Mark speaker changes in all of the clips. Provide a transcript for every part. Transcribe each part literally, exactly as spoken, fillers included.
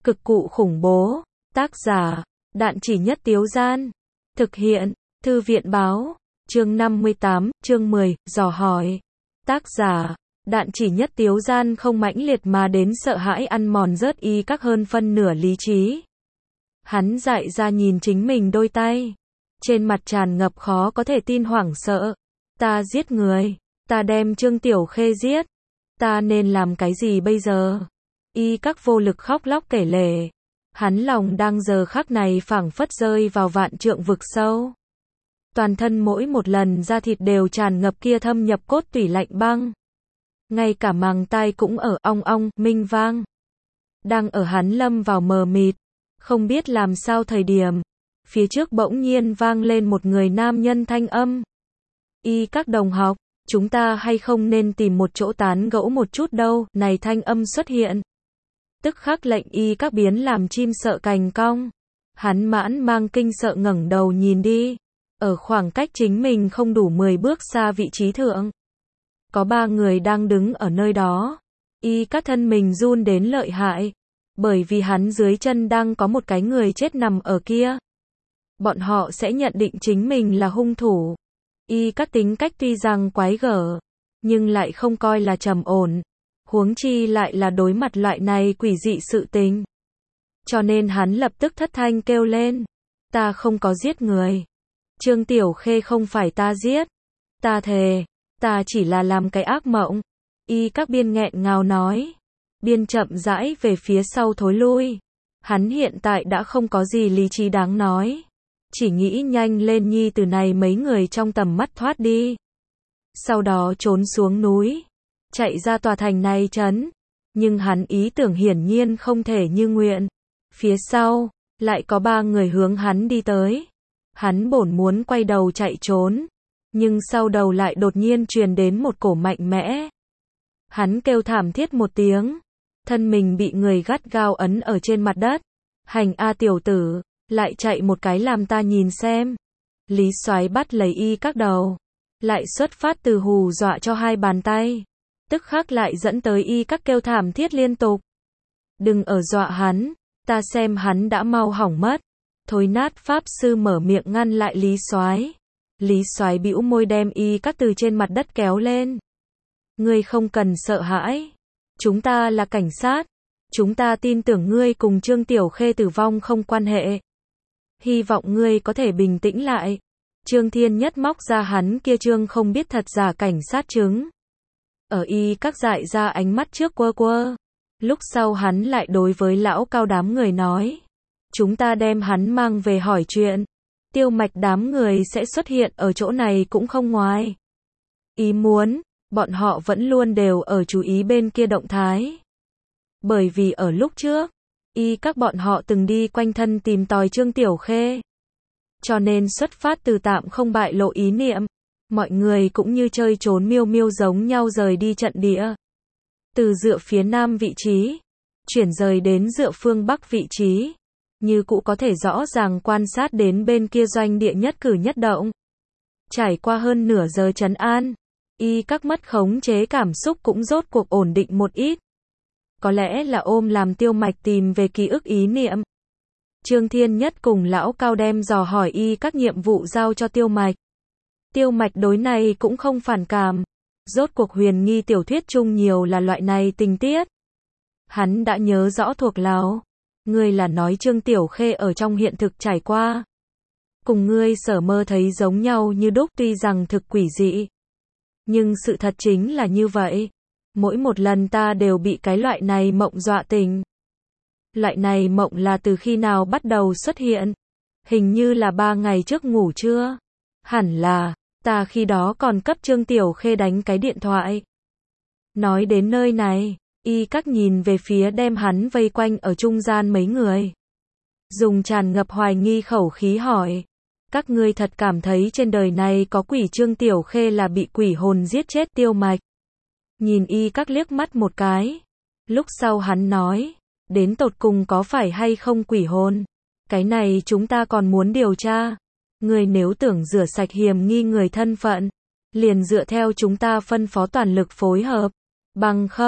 Speaker 1: Cực cụ khủng bố. Tác giả, Đạn Chỉ Nhất Tiếu Gian. Thực hiện, Thư viện Báo. Chương năm mươi tám, chương mười, dò hỏi. Tác giả, Đạn Chỉ Nhất Tiếu Gian không mãnh liệt mà đến sợ hãi ăn mòn rớt y các hơn phân nửa lý trí. Hắn dại ra nhìn chính mình đôi tay. Trên mặt tràn ngập khó có thể tin hoảng sợ. Ta giết người. Ta đem Trương Tiểu Khê giết. Ta nên làm cái gì bây giờ? Y các vô lực khóc lóc kể lể. Hắn lòng đang giờ khắc này phảng phất rơi vào vạn trượng vực sâu. Toàn thân mỗi một lần da thịt đều tràn ngập kia thâm nhập cốt tủy lạnh băng. Ngay cả màng tai cũng ở ong ong, minh vang. Đang ở hắn lâm vào mờ mịt, không biết làm sao thời điểm. Phía trước bỗng nhiên vang lên một người nam nhân thanh âm. Y các đồng học, chúng ta hay không nên tìm một chỗ tán gẫu một chút đâu, này thanh âm xuất hiện. Tức khắc lệnh y các biến làm chim sợ cành cong. Hắn mãn mang kinh sợ ngẩng đầu nhìn đi. Ở khoảng cách chính mình không đủ mười bước xa vị trí thượng. Có ba người đang đứng ở nơi đó. Y các thân mình run đến lợi hại. Bởi vì hắn dưới chân đang có một cái người chết nằm ở kia. Bọn họ sẽ nhận định chính mình là hung thủ. Y các tính cách tuy rằng quái gở, nhưng lại không coi là trầm ổn. Huống chi lại là đối mặt loại này quỷ dị sự tình. Cho nên hắn lập tức thất thanh kêu lên. Ta không có giết người. Trương Tiểu Khê không phải ta giết. Ta thề. Ta chỉ là làm cái ác mộng. Y các biên nghẹn ngào nói. Biên chậm rãi về phía sau thối lui. Hắn hiện tại đã không có gì lý trí đáng nói. Chỉ nghĩ nhanh lên nhi từ này mấy người trong tầm mắt thoát đi. Sau đó trốn xuống núi. Chạy ra tòa thành này trấn. Nhưng hắn ý tưởng hiển nhiên không thể như nguyện. Phía sau, lại có ba người hướng hắn đi tới. Hắn bổn muốn quay đầu chạy trốn. Nhưng sau đầu lại đột nhiên truyền đến một cổ mạnh mẽ. Hắn kêu thảm thiết một tiếng. Thân mình bị người gắt gao ấn ở trên mặt đất. Hành A tiểu tử, lại chạy một cái làm ta nhìn xem. Lý Soái bắt lấy y các đầu. Lại xuất phát từ hù dọa cho hai bàn tay. Tức khắc lại dẫn tới y các kêu thảm thiết liên tục. Đừng ở dọa hắn, ta xem hắn đã mau hỏng mất. Thối nát pháp sư mở miệng ngăn lại Lý Soái. Lý Soái bĩu môi đem y các từ trên mặt đất kéo lên. Ngươi không cần sợ hãi. Chúng ta là cảnh sát. Chúng ta tin tưởng ngươi cùng Trương Tiểu Khê tử vong không quan hệ. Hy vọng ngươi có thể bình tĩnh lại. Trương Thiên Nhất móc ra hắn kia trương không biết thật giả cảnh sát chứng. Ở y các dại ra ánh mắt trước quơ quơ. Lúc sau hắn lại đối với lão cao đám người nói. Chúng ta đem hắn mang về hỏi chuyện. Tiêu Mạch đám người sẽ xuất hiện ở chỗ này cũng không ngoài. Ý muốn, bọn họ vẫn luôn đều ở chú ý bên kia động thái. Bởi vì ở lúc trước, y các bọn họ từng đi quanh thân tìm tòi Trương Tiểu Khê. Cho nên xuất phát từ tạm không bại lộ ý niệm. Mọi người cũng như chơi trốn miêu miêu giống nhau rời đi trận địa. Từ dựa phía nam vị trí, chuyển rời đến dựa phương bắc vị trí. Như cũ có thể rõ ràng quan sát đến bên kia doanh địa nhất cử nhất động. Trải qua hơn nửa giờ trấn an, y các mất khống chế cảm xúc cũng rốt cuộc ổn định một ít. Có lẽ là ôm làm Tiêu Mạch tìm về ký ức ý niệm. Trương Thiên Nhất cùng lão cao đem dò hỏi y các nhiệm vụ giao cho Tiêu Mạch. Tiêu Mạch đối này cũng không phản cảm. Rốt cuộc huyền nghi tiểu thuyết chung nhiều là loại này tình tiết. Hắn đã nhớ rõ thuộc lão. Ngươi là nói Trương Tiểu Khê ở trong hiện thực trải qua. Cùng ngươi sở mơ thấy giống nhau như đúc tuy rằng thực quỷ dị. Nhưng sự thật chính là như vậy. Mỗi một lần ta đều bị cái loại này mộng dọa tỉnh. Loại này mộng là từ khi nào bắt đầu xuất hiện? Hình như là ba ngày trước ngủ trưa. Hẳn là, ta khi đó còn cấp Trương Tiểu Khê đánh cái điện thoại. Nói đến nơi này, y các nhìn về phía đem hắn vây quanh ở trung gian mấy người. Dùng tràn ngập hoài nghi khẩu khí hỏi. Các ngươi thật cảm thấy trên đời này có quỷ Trương Tiểu Khê là bị quỷ hồn giết chết Tiêu Mạch. Nhìn y các liếc mắt một cái. Lúc sau hắn nói. Đến tột cùng có phải hay không quỷ hồn? Cái này chúng ta còn muốn điều tra. Người nếu tưởng rửa sạch hiểm nghi người thân phận. Liền dựa theo chúng ta phân phó toàn lực phối hợp. Bằng không,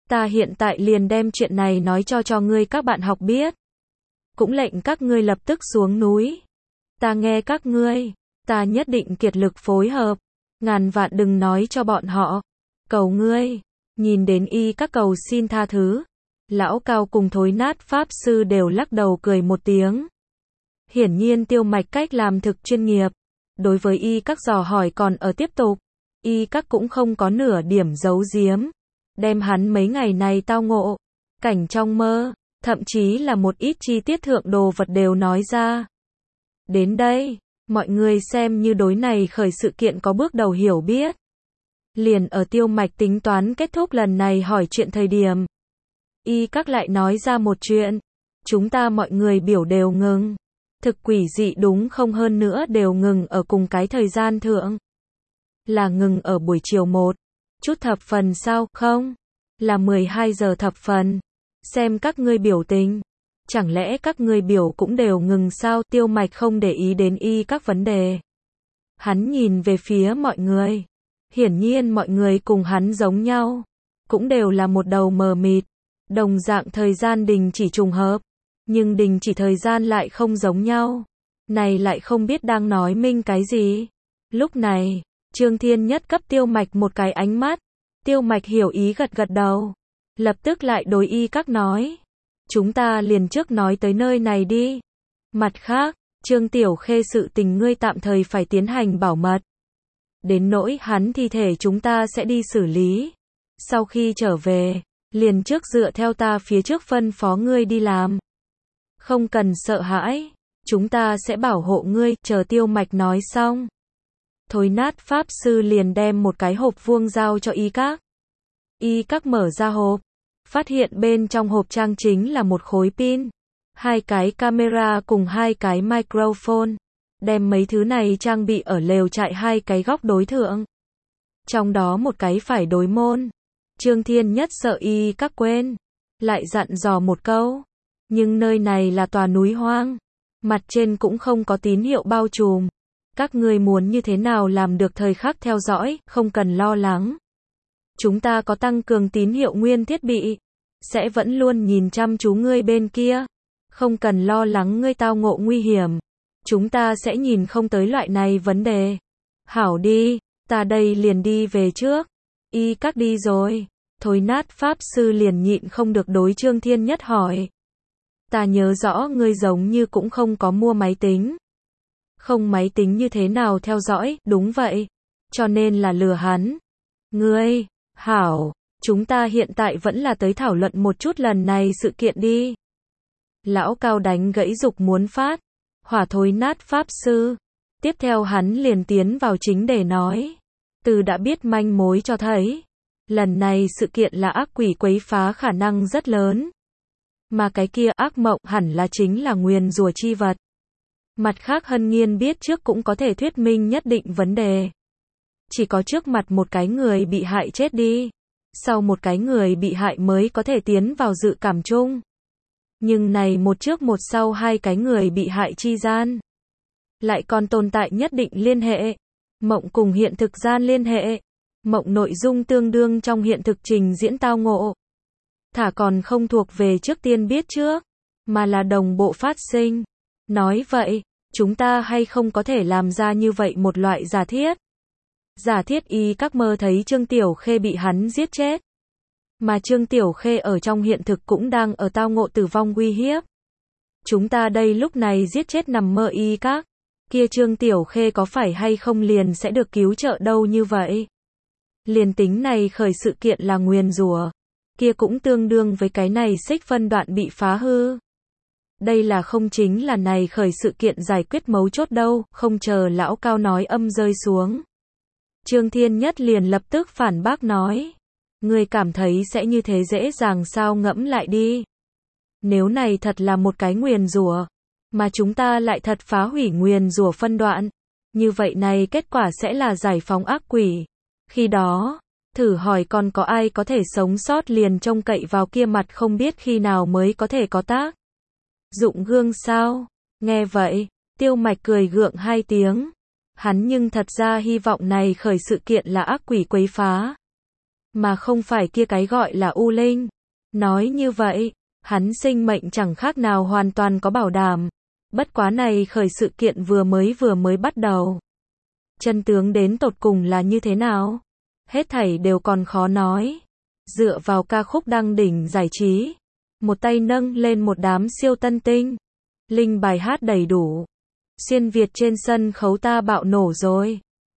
Speaker 1: Ta hiện tại liền đem chuyện này nói cho cho ngươi các bạn học biết. Cũng lệnh các ngươi lập tức xuống núi. Ta nghe các ngươi. Ta nhất định kiệt lực phối hợp. Ngàn vạn đừng nói cho bọn họ. Cầu ngươi. Nhìn đến y các cầu xin tha thứ. Lão Cao cùng Thối Nát Pháp Sư đều lắc đầu cười một tiếng. Hiển nhiên Tiêu Mạch cách làm thực chuyên nghiệp. Đối với y các dò hỏi còn ở tiếp tục. Y các cũng không có nửa điểm giấu giếm. Đem hắn mấy ngày này tao ngộ. Cảnh trong mơ. Thậm chí là một ít chi tiết thượng đồ vật đều nói ra. Đến đây, mọi người xem như đối này khởi sự kiện có bước đầu hiểu biết. Liền ở Tiêu Mạch tính toán kết thúc lần này hỏi chuyện thời điểm. Y các lại nói ra một chuyện. Chúng ta mọi người biểu đều ngừng. Thực quỷ dị đúng không, hơn nữa đều ngừng ở cùng cái thời gian thượng. Là ngừng ở buổi chiều một chút thập phần sao, không? Là mười hai giờ thập phần. Xem các ngươi biểu tình. Chẳng lẽ các ngươi biểu cũng đều ngừng sao? Tiêu Mạch không để ý đến y các vấn đề. Hắn nhìn về phía mọi người. Hiển nhiên mọi người cùng hắn giống nhau. Cũng đều là một đầu mờ mịt. Đồng dạng thời gian đình chỉ trùng hợp. Nhưng đình chỉ thời gian lại không giống nhau. Này lại không biết đang nói minh cái gì. Lúc này, Trương Thiên Nhất cấp Tiêu Mạch một cái ánh mắt. Tiêu Mạch hiểu ý gật gật đầu. Lập tức lại đối y các nói. Chúng ta liền trước nói tới nơi này đi. Mặt khác, Trương Tiểu Khê sự tình ngươi tạm thời phải tiến hành bảo mật. Đến nỗi hắn thi thể chúng ta sẽ đi xử lý. Sau khi trở về, liền trước dựa theo ta phía trước phân phó ngươi đi làm. Không cần sợ hãi, chúng ta sẽ bảo hộ ngươi, chờ Tiêu Mạch nói xong. Thối Nát Pháp Sư liền đem một cái hộp vuông giao cho y các. Y các mở ra hộp, phát hiện bên trong hộp trang chính là một khối pin, hai cái camera cùng hai cái microphone. Đem mấy thứ này trang bị ở lều trại hai cái góc đối thượng. Trong đó một cái phải đối môn. Trương Thiên Nhất sợ y các quên, lại dặn dò một câu. Nhưng nơi này là tòa núi hoang, mặt trên cũng không có tín hiệu bao trùm. Các ngươi muốn như thế nào làm được thời khắc theo dõi, không cần lo lắng. Chúng ta có tăng cường tín hiệu nguyên thiết bị, sẽ vẫn luôn nhìn chăm chú ngươi bên kia. Không cần lo lắng ngươi tao ngộ nguy hiểm. Chúng ta sẽ nhìn không tới loại này vấn đề. Hảo đi, ta đây liền đi về trước. Y các đi rồi. Thối Nát Pháp Sư liền nhịn không được đối Trương Thiên Nhất hỏi. Ta nhớ rõ ngươi giống như cũng không có mua máy tính. Không máy tính như thế nào theo dõi, đúng vậy. Cho nên là lừa hắn. Ngươi, hảo, chúng ta hiện tại vẫn là tới thảo luận một chút lần này sự kiện đi. Lão Cao đánh gãy dục muốn phát. Hỏa Thối Nát Pháp Sư. Tiếp theo hắn liền tiến vào chính để nói. Từ đã biết manh mối cho thấy. Lần này sự kiện là ác quỷ quấy phá khả năng rất lớn. Mà cái kia ác mộng hẳn là chính là nguyền rủa chi vật. Mặt khác Hân Nghiên biết trước cũng có thể thuyết minh nhất định vấn đề. Chỉ có trước mặt một cái người bị hại chết đi. Sau một cái người bị hại mới có thể tiến vào dự cảm chung. Nhưng này một trước một sau hai cái người bị hại chi gian. Lại còn tồn tại nhất định liên hệ. Mộng cùng hiện thực gian liên hệ. Mộng nội dung tương đương trong hiện thực trình diễn tao ngộ. Thả còn không thuộc về trước tiên biết trước, mà là đồng bộ phát sinh. Nói vậy, chúng ta hay không có thể làm ra như vậy một loại giả thiết. Giả thiết y các mơ thấy Trương Tiểu Khê bị hắn giết chết. Mà Trương Tiểu Khê ở trong hiện thực cũng đang ở tao ngộ tử vong uy hiếp. Chúng ta đây lúc này giết chết nằm mơ y các. Kia Trương Tiểu Khê có phải hay không liền sẽ được cứu trợ đâu như vậy. Liền tính này khởi sự kiện là nguyền rủa, kia cũng tương đương với cái này xích phân đoạn bị phá hư. Đây là không chính là này khởi sự kiện giải quyết mấu chốt đâu, không chờ Lão Cao nói âm rơi xuống. Trương Thiên Nhất liền lập tức phản bác nói. Ngươi cảm thấy sẽ như thế dễ dàng sao, ngẫm lại đi. Nếu này thật là một cái nguyền rủa, mà chúng ta lại thật phá hủy nguyền rủa phân đoạn, như vậy này kết quả sẽ là giải phóng ác quỷ. Khi đó, thử hỏi còn có ai có thể sống sót liền trông cậy vào kia mặt không biết khi nào mới có thể có tác dụng gương sao? Nghe vậy, Tiêu Mạch cười gượng hai tiếng. Hắn nhưng thật ra hy vọng này khởi sự kiện là ác quỷ quấy phá. mà không phải kia cái gọi là U Linh. Nói như vậy, hắn sinh mệnh chẳng khác nào hoàn toàn có bảo đảm. Bất quá này khởi sự kiện vừa mới vừa mới bắt đầu. Chân tướng đến tột cùng là như thế nào? Hết thảy đều còn khó nói. Dựa vào ca khúc đăng đỉnh giải trí, một tay nâng lên một đám siêu tân tinh. Linh bài hát đầy đủ. Xuyên Việt trên sân khấu ta bạo nổ rồi.